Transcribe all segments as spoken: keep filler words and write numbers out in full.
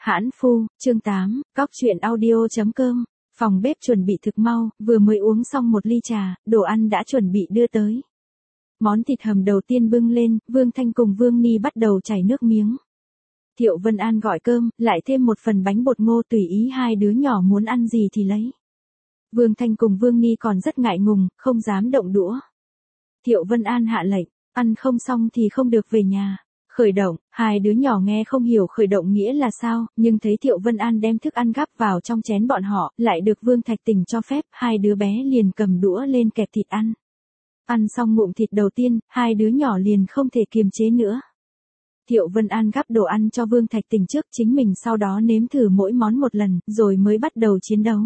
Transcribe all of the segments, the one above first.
Hãn phu, chương tám, cóc truyện audio.com, phòng bếp chuẩn bị thực mau, vừa mới uống xong một ly trà, đồ ăn đã chuẩn bị đưa tới. Món thịt hầm đầu tiên bưng lên, Vương Thanh cùng Vương Ni bắt đầu chảy nước miếng. Thiệu Vân An gọi cơm, lại thêm một phần bánh bột ngô tùy ý hai đứa nhỏ muốn ăn gì thì lấy. Vương Thanh cùng Vương Ni còn rất ngại ngùng, không dám động đũa. Thiệu Vân An hạ lệnh, ăn không xong thì không được về nhà. Khởi động, hai đứa nhỏ nghe không hiểu khởi động nghĩa là sao, nhưng thấy Thiệu Vân An đem thức ăn gắp vào trong chén bọn họ, lại được Vương Thạch Tình cho phép, hai đứa bé liền cầm đũa lên kẹp thịt ăn. Ăn xong ngụm thịt đầu tiên, hai đứa nhỏ liền không thể kiềm chế nữa. Thiệu Vân An gắp đồ ăn cho Vương Thạch Tình trước, chính mình sau đó nếm thử mỗi món một lần, rồi mới bắt đầu chiến đấu.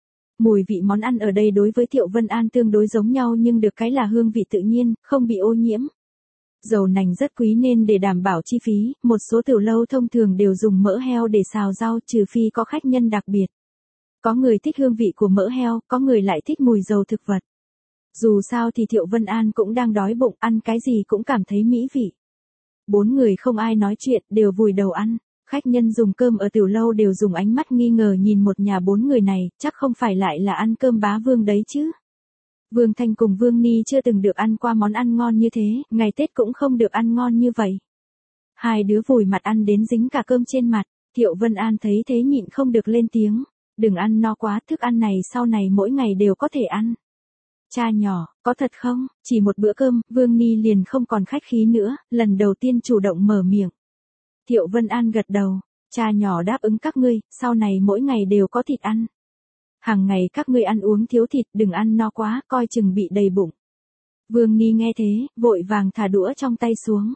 Mùi vị món ăn ở đây đối với Thiệu Vân An tương đối giống nhau nhưng được cái là hương vị tự nhiên, không bị ô nhiễm. Dầu nành rất quý nên để đảm bảo chi phí, một số tiểu lâu thông thường đều dùng mỡ heo để xào rau trừ phi có khách nhân đặc biệt. Có người thích hương vị của mỡ heo, có người lại thích mùi dầu thực vật. Dù sao thì Thiệu Vân An cũng đang đói bụng, ăn cái gì cũng cảm thấy mỹ vị. Bốn người không ai nói chuyện, đều vùi đầu ăn. Khách nhân dùng cơm ở tiểu lâu đều dùng ánh mắt nghi ngờ nhìn một nhà bốn người này, chắc không phải lại là ăn cơm bá vương đấy chứ. Vương Thanh cùng Vương Ni chưa từng được ăn qua món ăn ngon như thế, ngày Tết cũng không được ăn ngon như vậy. Hai đứa vùi mặt ăn đến dính cả cơm trên mặt, Thiệu Vân An thấy thế nhịn không được lên tiếng, đừng ăn no quá, thức ăn này sau này mỗi ngày đều có thể ăn. Cha nhỏ, có thật không? Chỉ một bữa cơm, Vương Ni liền không còn khách khí nữa, lần đầu tiên chủ động mở miệng. Thiệu Vân An gật đầu, cha nhỏ đáp ứng các ngươi, sau này mỗi ngày đều có thịt ăn. Hàng ngày các ngươi ăn uống thiếu thịt, đừng ăn no quá, coi chừng bị đầy bụng. Vương Ni nghe thế, vội vàng thả đũa trong tay xuống.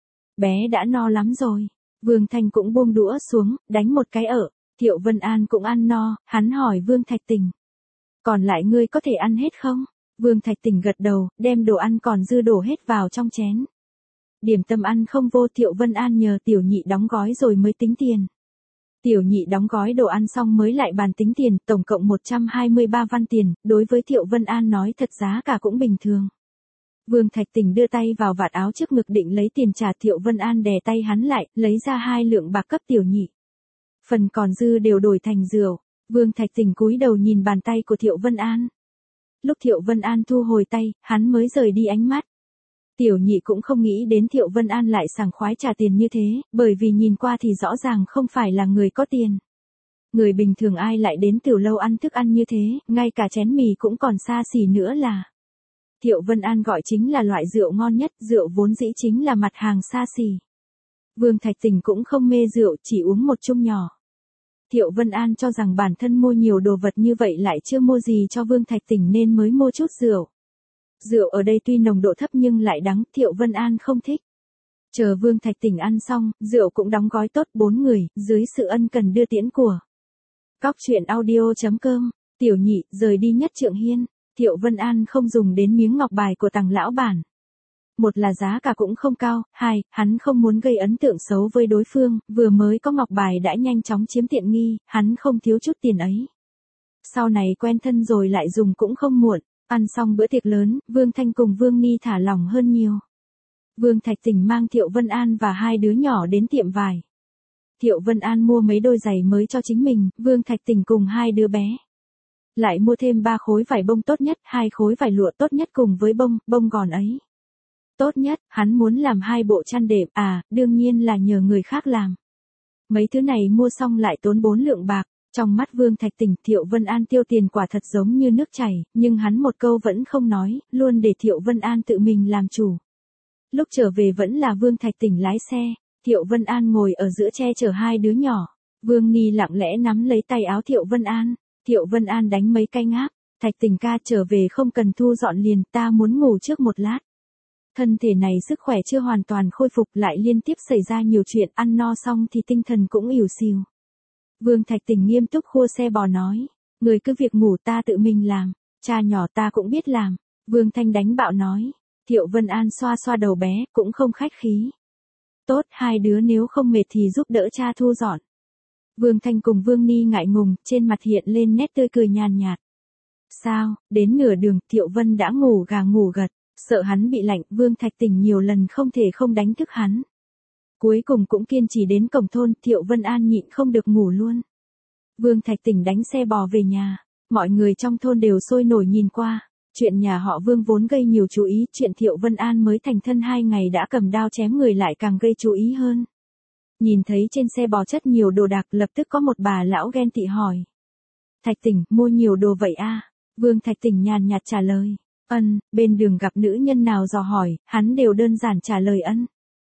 Bé đã no lắm rồi. Vương Thanh cũng buông đũa xuống, đánh một cái ở. Thiệu Vân An cũng ăn no, hắn hỏi Vương Thạch Tình. Còn lại ngươi có thể ăn hết không? Vương Thạch Tình gật đầu, đem đồ ăn còn dư đổ hết vào trong chén. Điểm tâm ăn không vô, Thiệu Vân An nhờ tiểu nhị đóng gói rồi mới tính tiền. Tiểu nhị đóng gói đồ ăn xong mới lại bàn tính tiền, tổng cộng một trăm hai mươi ba văn tiền, đối với Thiệu Vân An nói thật giá cả cũng bình thường. Vương Thạch Tình đưa tay vào vạt áo trước ngực định lấy tiền trả, Thiệu Vân An đè tay hắn lại, lấy ra hai lượng bạc cấp tiểu nhị. Phần còn dư đều đổi thành rượu. Vương Thạch Tình cúi đầu nhìn bàn tay của Thiệu Vân An. Lúc Thiệu Vân An thu hồi tay, hắn mới rời đi ánh mắt. Tiểu nhị cũng không nghĩ đến Thiệu Vân An lại sảng khoái trả tiền như thế, bởi vì nhìn qua thì rõ ràng không phải là người có tiền. Người bình thường ai lại đến tiểu lâu ăn thức ăn như thế, ngay cả chén mì cũng còn xa xỉ nữa là. Thiệu Vân An gọi chính là loại rượu ngon nhất, rượu vốn dĩ chính là mặt hàng xa xỉ. Vương Thạch Tình cũng không mê rượu, chỉ uống một chung nhỏ. Thiệu Vân An cho rằng bản thân mua nhiều đồ vật như vậy lại chưa mua gì cho Vương Thạch Tình nên mới mua chút rượu. Rượu ở đây tuy nồng độ thấp nhưng lại đắng, Thiệu Vân An không thích. Chờ Vương Thạch Tình ăn xong, rượu cũng đóng gói tốt, bốn người, dưới sự ân cần đưa tiễn của cóc truyện audio.com, tiểu nhị, rời đi Nhất Trượng Hiên. Thiệu Vân An không dùng đến miếng ngọc bài của Tằng lão bản. Một là giá cả cũng không cao, hai, hắn không muốn gây ấn tượng xấu với đối phương, vừa mới có ngọc bài đã nhanh chóng chiếm tiện nghi, hắn không thiếu chút tiền ấy. Sau này quen thân rồi lại dùng cũng không muộn. Ăn xong bữa tiệc lớn, Vương Thanh cùng Vương Ni thả lỏng hơn nhiều. Vương Thạch Tình mang Thiệu Vân An và hai đứa nhỏ đến tiệm vải. Thiệu Vân An mua mấy đôi giày mới cho chính mình, Vương Thạch Tình cùng hai đứa bé. Lại mua thêm ba khối vải bông tốt nhất, hai khối vải lụa tốt nhất cùng với bông, bông gòn ấy. Tốt nhất, hắn muốn làm hai bộ chăn đệm, à, đương nhiên là nhờ người khác làm. Mấy thứ này mua xong lại tốn bốn lượng bạc. Trong mắt Vương Thạch Tình, Thiệu Vân An tiêu tiền quả thật giống như nước chảy, nhưng hắn một câu vẫn không nói, luôn để Thiệu Vân An tự mình làm chủ. Lúc trở về vẫn là Vương Thạch Tình lái xe, Thiệu Vân An ngồi ở giữa che chở hai đứa nhỏ. Vương Ni lặng lẽ nắm lấy tay áo Thiệu Vân An, Thiệu Vân An đánh mấy cái ngáp, Thạch Tình ca trở về không cần thu dọn liền, ta muốn ngủ trước một lát. Thân thể này sức khỏe chưa hoàn toàn khôi phục lại liên tiếp xảy ra nhiều chuyện, ăn no xong thì tinh thần cũng ỉu xìu. Vương Thạch Tình nghiêm túc khua xe bò nói, người cứ việc ngủ ta tự mình làm, cha nhỏ ta cũng biết làm. Vương Thanh đánh bạo nói, Thiệu Vân An xoa xoa đầu bé, cũng không khách khí. Tốt, hai đứa nếu không mệt thì giúp đỡ cha thu dọn. Vương Thanh cùng Vương Ni ngại ngùng, trên mặt hiện lên nét tươi cười nhàn nhạt. Sao, đến nửa đường, Thiệu Vân đã ngủ gà ngủ gật, sợ hắn bị lạnh, Vương Thạch Tình nhiều lần không thể không đánh thức hắn. Cuối cùng cũng kiên trì đến cổng thôn, Thiệu Vân An nhịn không được ngủ luôn. Vương Thạch Tỉnh đánh xe bò về nhà, mọi người trong thôn đều sôi nổi nhìn qua. Chuyện nhà họ Vương vốn gây nhiều chú ý, chuyện Thiệu Vân An mới thành thân hai ngày đã cầm đao chém người lại càng gây chú ý hơn. Nhìn thấy trên xe bò chất nhiều đồ đạc, lập tức có một bà lão ghen tị hỏi. Thạch Tỉnh, mua nhiều đồ vậy a? Vương Thạch Tỉnh nhàn nhạt trả lời. Ân, bên đường gặp nữ nhân nào dò hỏi, hắn đều đơn giản trả lời ân.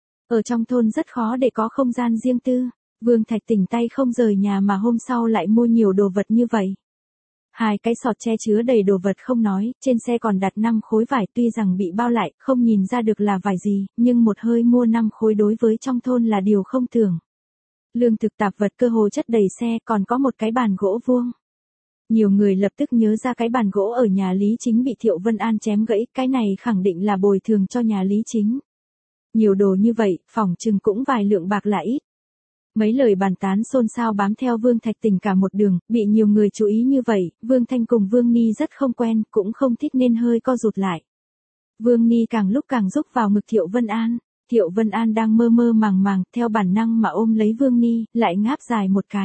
Ở trong thôn rất khó để có không gian riêng tư. Vương Thạch Tỉnh tay không rời nhà mà hôm sau lại mua nhiều đồ vật như vậy. Hai cái sọt che chứa đầy đồ vật không nói, trên xe còn đặt năm khối vải, tuy rằng bị bao lại, không nhìn ra được là vải gì, nhưng một hơi mua năm khối đối với trong thôn là điều không tưởng. Lương thực tạp vật cơ hồ chất đầy xe, còn có một cái bàn gỗ vuông. Nhiều người lập tức nhớ ra cái bàn gỗ ở nhà Lý Chính bị Thiệu Vân An chém gãy, cái này khẳng định là bồi thường cho nhà Lý Chính. Nhiều đồ như vậy, phỏng chừng cũng vài lượng bạc là ít. Mấy lời bàn tán xôn xao bám theo Vương Thạch Tỉnh cả một đường, bị nhiều người chú ý như vậy, Vương Thanh cùng Vương Ni rất không quen, cũng không thích nên hơi co rụt lại. Vương Ni càng lúc càng rúc vào ngực Thiệu Vân An, Thiệu Vân An đang mơ mơ màng màng, theo bản năng mà ôm lấy Vương Ni, lại ngáp dài một cái.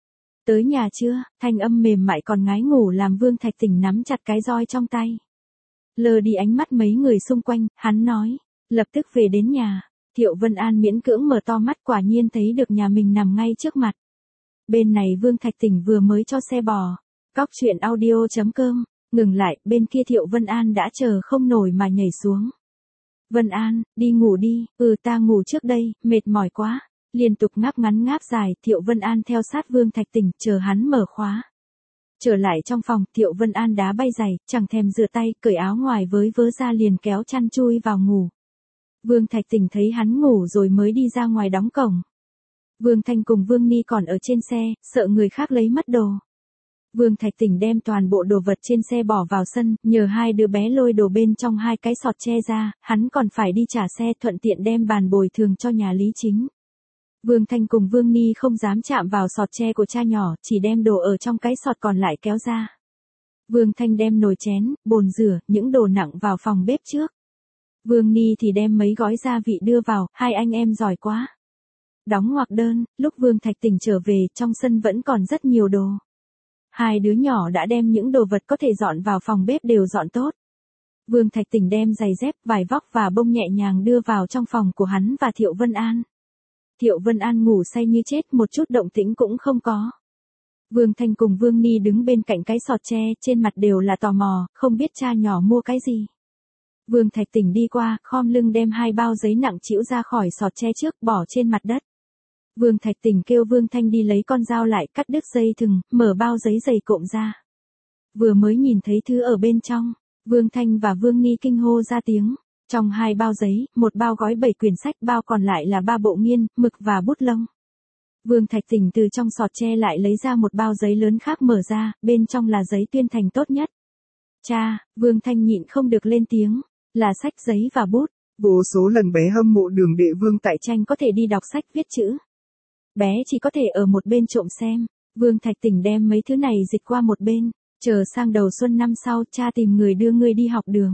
Tới nhà chưa, thanh âm mềm mại còn ngái ngủ làm Vương Thạch Tỉnh nắm chặt cái roi trong tay. Lờ đi ánh mắt mấy người xung quanh, hắn nói, lập tức về đến nhà. Thiệu Vân An miễn cưỡng mở to mắt, quả nhiên thấy được nhà mình nằm ngay trước mặt. Bên này Vương Thạch Tỉnh vừa mới cho xe bò. Cóc truyện audio chấm com, ngừng lại, bên kia Thiệu Vân An đã chờ không nổi mà nhảy xuống. Vân An, đi ngủ đi, ừ ta ngủ trước đây, mệt mỏi quá. Liên tục ngáp ngắn ngáp dài, Thiệu Vân An theo sát Vương Thạch Tỉnh, chờ hắn mở khóa. Trở lại trong phòng, Thiệu Vân An đá bay giày, chẳng thèm rửa tay, cởi áo ngoài với vớ ra liền kéo chăn chui vào ngủ. Vương Thạch Tỉnh thấy hắn ngủ rồi mới đi ra ngoài đóng cổng. Vương Thanh cùng Vương Ni còn ở trên xe, sợ người khác lấy mất đồ. Vương Thạch Tỉnh đem toàn bộ đồ vật trên xe bỏ vào sân, nhờ hai đứa bé lôi đồ bên trong hai cái sọt tre ra, hắn còn phải đi trả xe thuận tiện đem bàn bồi thường cho nhà Lý Chính. Vương Thanh cùng Vương Ni không dám chạm vào sọt tre của cha nhỏ, chỉ đem đồ ở trong cái sọt còn lại kéo ra. Vương Thanh đem nồi chén, bồn rửa, những đồ nặng vào phòng bếp trước. Vương Ni thì đem mấy gói gia vị đưa vào, hai anh em giỏi quá. Đóng ngoặc đơn, lúc Vương Thạch Tỉnh trở về, trong sân vẫn còn rất nhiều đồ. Hai đứa nhỏ đã đem những đồ vật có thể dọn vào phòng bếp đều dọn tốt. Vương Thạch Tỉnh đem giày dép, vải vóc và bông nhẹ nhàng đưa vào trong phòng của hắn và Thiệu Vân An. Thiệu Vân An ngủ say như chết, một chút động tĩnh cũng không có. Vương Thanh cùng Vương Ni đứng bên cạnh cái sọt tre, trên mặt đều là tò mò, không biết cha nhỏ mua cái gì. Vương Thạch Tỉnh đi qua, khom lưng đem hai bao giấy nặng trĩu ra khỏi sọt tre trước, bỏ trên mặt đất. Vương Thạch Tỉnh kêu Vương Thanh đi lấy con dao lại, cắt đứt dây thừng, mở bao giấy dày cộm ra. Vừa mới nhìn thấy thứ ở bên trong, Vương Thanh và Vương Ni kinh hô ra tiếng. Trong hai bao giấy, một bao gói bảy quyển sách, bao còn lại là ba bộ nghiên, mực và bút lông. Vương Thạch Tỉnh từ trong sọt tre lại lấy ra một bao giấy lớn khác mở ra, bên trong là giấy tuyên thành tốt nhất. Cha, Vương Thanh nhịn không được lên tiếng, là sách giấy và bút. Vô số lần bé hâm mộ Đường Đệ Vương tại tranh có thể đi đọc sách viết chữ. Bé chỉ có thể ở một bên trộm xem. Vương Thạch Tỉnh đem mấy thứ này dịch qua một bên, chờ sang đầu xuân năm sau, cha tìm người đưa ngươi đi học đường.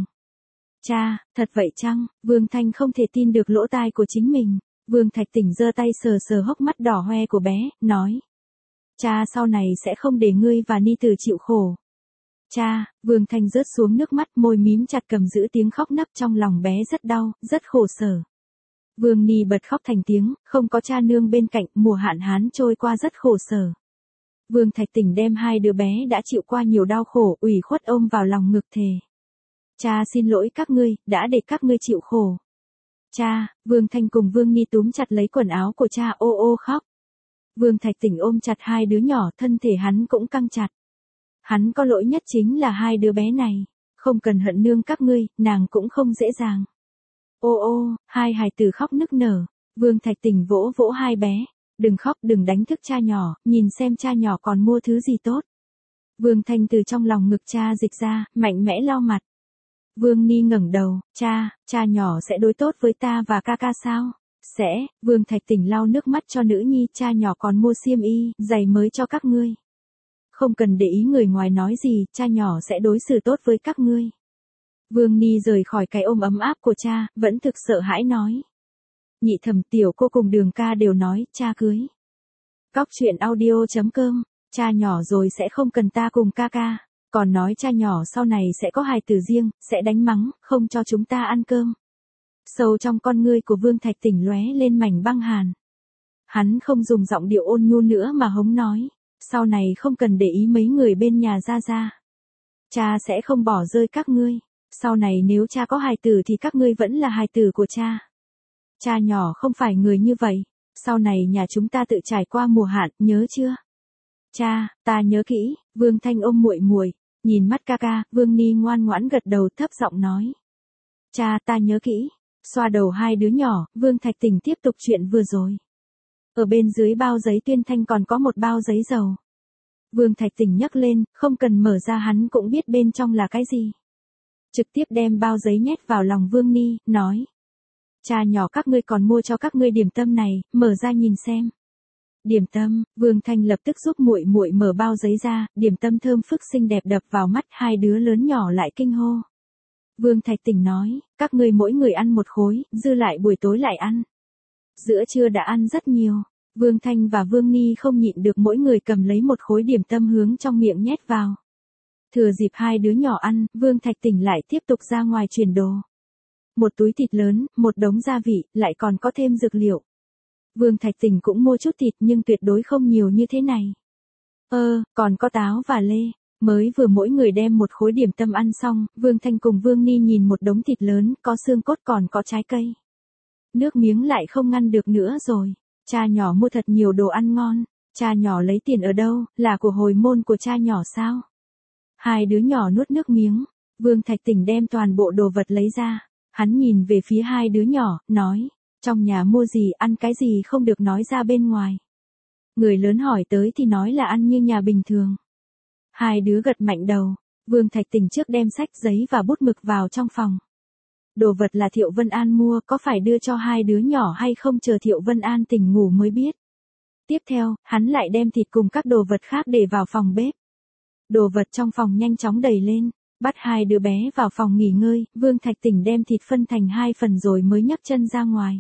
Cha, thật vậy chăng? Vương Thanh không thể tin được lỗ tai của chính mình. Vương Thạch Tỉnh giơ tay sờ sờ hốc mắt đỏ hoe của bé, nói. Cha sau này sẽ không để ngươi và Ni Tử chịu khổ. Cha, Vương Thanh rớt xuống nước mắt, môi mím chặt cầm giữ tiếng khóc nấc, trong lòng bé rất đau, rất khổ sở. Vương Ni bật khóc thành tiếng, không có cha nương bên cạnh, mùa hạn hán trôi qua rất khổ sở. Vương Thạch Tỉnh đem hai đứa bé đã chịu qua nhiều đau khổ, ủy khuất ôm vào lòng ngực thề. Cha xin lỗi các ngươi, đã để các ngươi chịu khổ. Cha, Vương Thanh cùng Vương Ni túm chặt lấy quần áo của cha ô ô khóc. Vương Thạch Tỉnh ôm chặt hai đứa nhỏ, thân thể hắn cũng căng chặt. Hắn có lỗi nhất chính là hai đứa bé này, không cần hận nương các ngươi, nàng cũng không dễ dàng. Ô ô, hai hài tử khóc nức nở, Vương Thạch Tỉnh vỗ vỗ hai bé, đừng khóc, đừng đánh thức cha nhỏ, nhìn xem cha nhỏ còn mua thứ gì tốt. Vương Thanh từ trong lòng ngực cha dịch ra, mạnh mẽ lau mặt. Vương Ni ngẩng đầu, cha, cha nhỏ sẽ đối tốt với ta và ca ca sao? Sẽ, Vương Thạch Tỉnh lau nước mắt cho nữ nhi, cha nhỏ còn mua xiêm y, giày mới cho các ngươi. Không cần để ý người ngoài nói gì, cha nhỏ sẽ đối xử tốt với các ngươi. Vương Ni rời khỏi cái ôm ấm áp của cha, vẫn thực sợ hãi nói. nhị thẩm tiểu cô cùng Đường ca đều nói cha cưới. Cóc truyện audio chấm com, cha nhỏ rồi sẽ không cần ta cùng ca ca, còn nói cha nhỏ sau này sẽ có hài tử riêng, sẽ đánh mắng, không cho chúng ta ăn cơm. Sâu trong con ngươi của Vương Thạch Tỉnh lóe lên mảnh băng hàn. Hắn không dùng giọng điệu ôn nhu nữa mà hống nói, sau này không cần để ý mấy người bên nhà ra ra. Cha sẽ không bỏ rơi các ngươi, sau này nếu cha có hài tử thì các ngươi vẫn là hài tử của cha. Cha nhỏ không phải người như vậy, sau này nhà chúng ta tự trải qua mùa hạn, nhớ chưa? Cha, ta nhớ kỹ. Vương Thanh ôm muội muội, nhìn mắt ca ca, Vương Ni ngoan ngoãn gật đầu thấp giọng nói. Cha, ta nhớ kỹ. Xoa đầu hai đứa nhỏ, Vương Thạch Tỉnh tiếp tục chuyện vừa rồi. Ở bên dưới bao giấy tuyên thanh còn có một bao giấy dầu. Vương Thạch Tỉnh nhấc lên, không cần mở ra hắn cũng biết bên trong là cái gì. Trực tiếp đem bao giấy nhét vào lòng Vương Ni, nói. Cha nhỏ các ngươi còn mua cho các ngươi điểm tâm này, mở ra nhìn xem. Điểm tâm, Vương Thanh lập tức giúp muội muội mở bao giấy ra, điểm tâm thơm phức xinh đẹp đập vào mắt, hai đứa lớn nhỏ lại kinh hô. Vương Thạch Tỉnh nói, các ngươi mỗi người ăn một khối, dư lại buổi tối lại ăn. Giữa trưa đã ăn rất nhiều, Vương Thanh và Vương Ni không nhịn được mỗi người cầm lấy một khối điểm tâm hướng trong miệng nhét vào. Thừa dịp hai đứa nhỏ ăn, Vương Thạch Tỉnh lại tiếp tục ra ngoài chuyển đồ. Một túi thịt lớn, một đống gia vị, lại còn có thêm dược liệu. Vương Thạch Tỉnh cũng mua chút thịt nhưng tuyệt đối không nhiều như thế này. Ơ, còn có táo và lê. Mới vừa mỗi người đem một khối điểm tâm ăn xong, Vương Thanh cùng Vương Ni nhìn một đống thịt lớn, có xương cốt còn có trái cây. Nước miếng lại không ngăn được nữa rồi. Cha nhỏ mua thật nhiều đồ ăn ngon. Cha nhỏ lấy tiền ở đâu, là của hồi môn của cha nhỏ sao? Hai đứa nhỏ nuốt nước miếng. Vương Thạch Tỉnh đem toàn bộ đồ vật lấy ra. Hắn nhìn về phía hai đứa nhỏ, nói. Trong nhà mua gì, ăn cái gì không được nói ra bên ngoài. Người lớn hỏi tới thì nói là ăn như nhà bình thường. Hai đứa gật mạnh đầu. Vương Thạch Tỉnh trước đem sách giấy và bút mực vào trong phòng. Đồ vật là Thiệu Vân An mua, có phải đưa cho hai đứa nhỏ hay không chờ Thiệu Vân An tỉnh ngủ mới biết. Tiếp theo, hắn lại đem thịt cùng các đồ vật khác để vào phòng bếp. Đồ vật trong phòng nhanh chóng đầy lên, bắt hai đứa bé vào phòng nghỉ ngơi, Vương Thạch Tỉnh đem thịt phân thành hai phần rồi mới nhấc chân ra ngoài.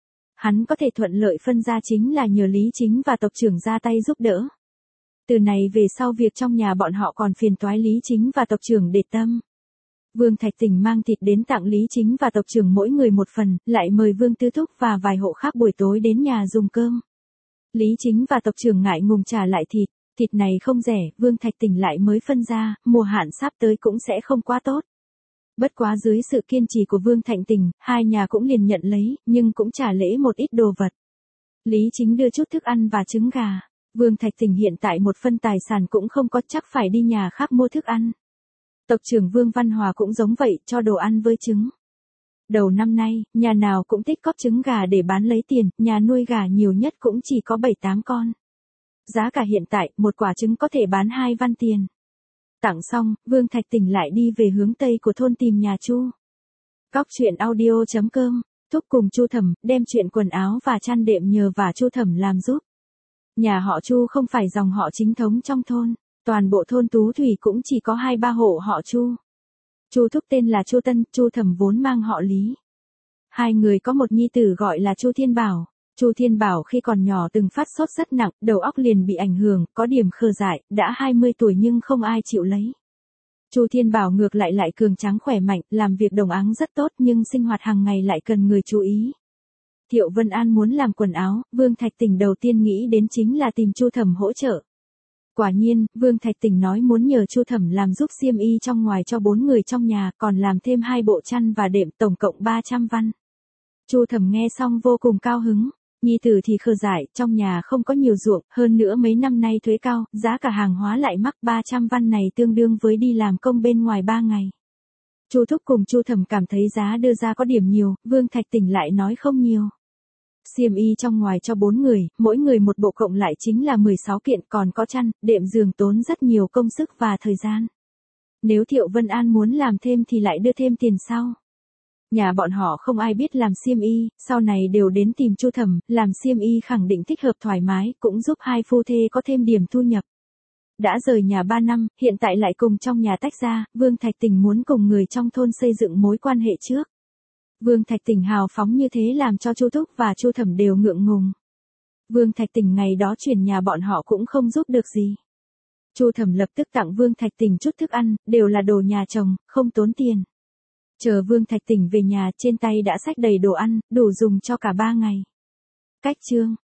Hắn có thể thuận lợi phân ra chính là nhờ Lý Chính và tộc trưởng ra tay giúp đỡ. Từ này về sau việc trong nhà bọn họ còn phiền toái Lý Chính và tộc trưởng để tâm. Vương Thạch Tỉnh mang thịt đến tặng Lý Chính và tộc trưởng mỗi người một phần, lại mời Vương Tư Thúc và vài hộ khác buổi tối đến nhà dùng cơm. Lý Chính và tộc trưởng ngại ngùng trả lại thịt, thịt này không rẻ, Vương Thạch Tỉnh lại mới phân ra, mùa hạn sắp tới cũng sẽ không quá tốt. Bất quá dưới sự kiên trì của Vương Thạch Tỉnh, hai nhà cũng liền nhận lấy, nhưng cũng trả lễ một ít đồ vật. Lý Chính đưa chút thức ăn và trứng gà. Vương Thạch Tỉnh hiện tại một phân tài sản cũng không có, chắc phải đi nhà khác mua thức ăn. Tộc trưởng Vương Văn Hòa cũng giống vậy, cho đồ ăn với trứng. Đầu năm nay, nhà nào cũng tích cóp trứng gà để bán lấy tiền, nhà nuôi gà nhiều nhất cũng chỉ có bảy tám con. Giá cả hiện tại, một quả trứng có thể bán hai văn tiền. Tặng xong, Vương Thạch Tỉnh lại đi về hướng tây của thôn tìm nhà Chu. Cóc truyện audio chấm com, Thúc cùng Chu Thẩm, đem chuyện quần áo và chăn đệm nhờ và Chu Thẩm làm giúp. Nhà họ Chu không phải dòng họ chính thống trong thôn, toàn bộ thôn Tú Thủy cũng chỉ có hai ba hộ họ Chu. Chu Thúc tên là Chu Tân, Chu Thẩm vốn mang họ Lý. Hai người có một nhi tử gọi là Chu Thiên Bảo. Chu Thiên Bảo khi còn nhỏ từng phát sốt rất nặng, đầu óc liền bị ảnh hưởng, có điểm khờ dại, đã hai mươi tuổi nhưng không ai chịu lấy. Chu Thiên Bảo ngược lại lại cường tráng khỏe mạnh, làm việc đồng áng rất tốt nhưng sinh hoạt hàng ngày lại cần người chú ý. Thiệu Vân An muốn làm quần áo, Vương Thạch Tỉnh đầu tiên nghĩ đến chính là tìm Chu Thẩm hỗ trợ. Quả nhiên, Vương Thạch Tỉnh nói muốn nhờ Chu Thẩm làm giúp xiêm y trong ngoài cho bốn người trong nhà, còn làm thêm hai bộ chăn và đệm, tổng cộng ba trăm văn. Chu Thẩm nghe xong vô cùng cao hứng. Nhi tử thì khờ dại, trong nhà không có nhiều ruộng, hơn nữa mấy năm nay thuế cao, giá cả hàng hóa lại mắc, ba trăm văn này tương đương với đi làm công bên ngoài ba ngày. Chu Thúc cùng Chu Thẩm cảm thấy giá đưa ra có điểm nhiều, Vương Thạch Tỉnh lại nói không nhiều. Xiêm y trong ngoài cho bốn người, mỗi người một bộ cộng lại chính là mười sáu kiện, còn có chăn, đệm giường tốn rất nhiều công sức và thời gian. Nếu Thiệu Vân An muốn làm thêm thì lại đưa thêm tiền sau. Nhà bọn họ không ai biết làm xiêm y, sau này đều đến tìm Chu Thẩm, làm xiêm y khẳng định thích hợp thoải mái, cũng giúp hai phu thê có thêm điểm thu nhập. Đã rời nhà ba năm, hiện tại lại cùng trong nhà tách ra, Vương Thạch Tỉnh muốn cùng người trong thôn xây dựng mối quan hệ trước. Vương Thạch Tỉnh hào phóng như thế làm cho Chu Thúc và Chu Thẩm đều ngượng ngùng. Vương Thạch Tỉnh ngày đó chuyển nhà bọn họ cũng không giúp được gì. Chu Thẩm lập tức tặng Vương Thạch Tỉnh chút thức ăn, đều là đồ nhà chồng, không tốn tiền. Chờ Vương Thạch Tỉnh về nhà, trên tay đã xách đầy đồ ăn, đủ dùng cho cả ba ngày. Cách chương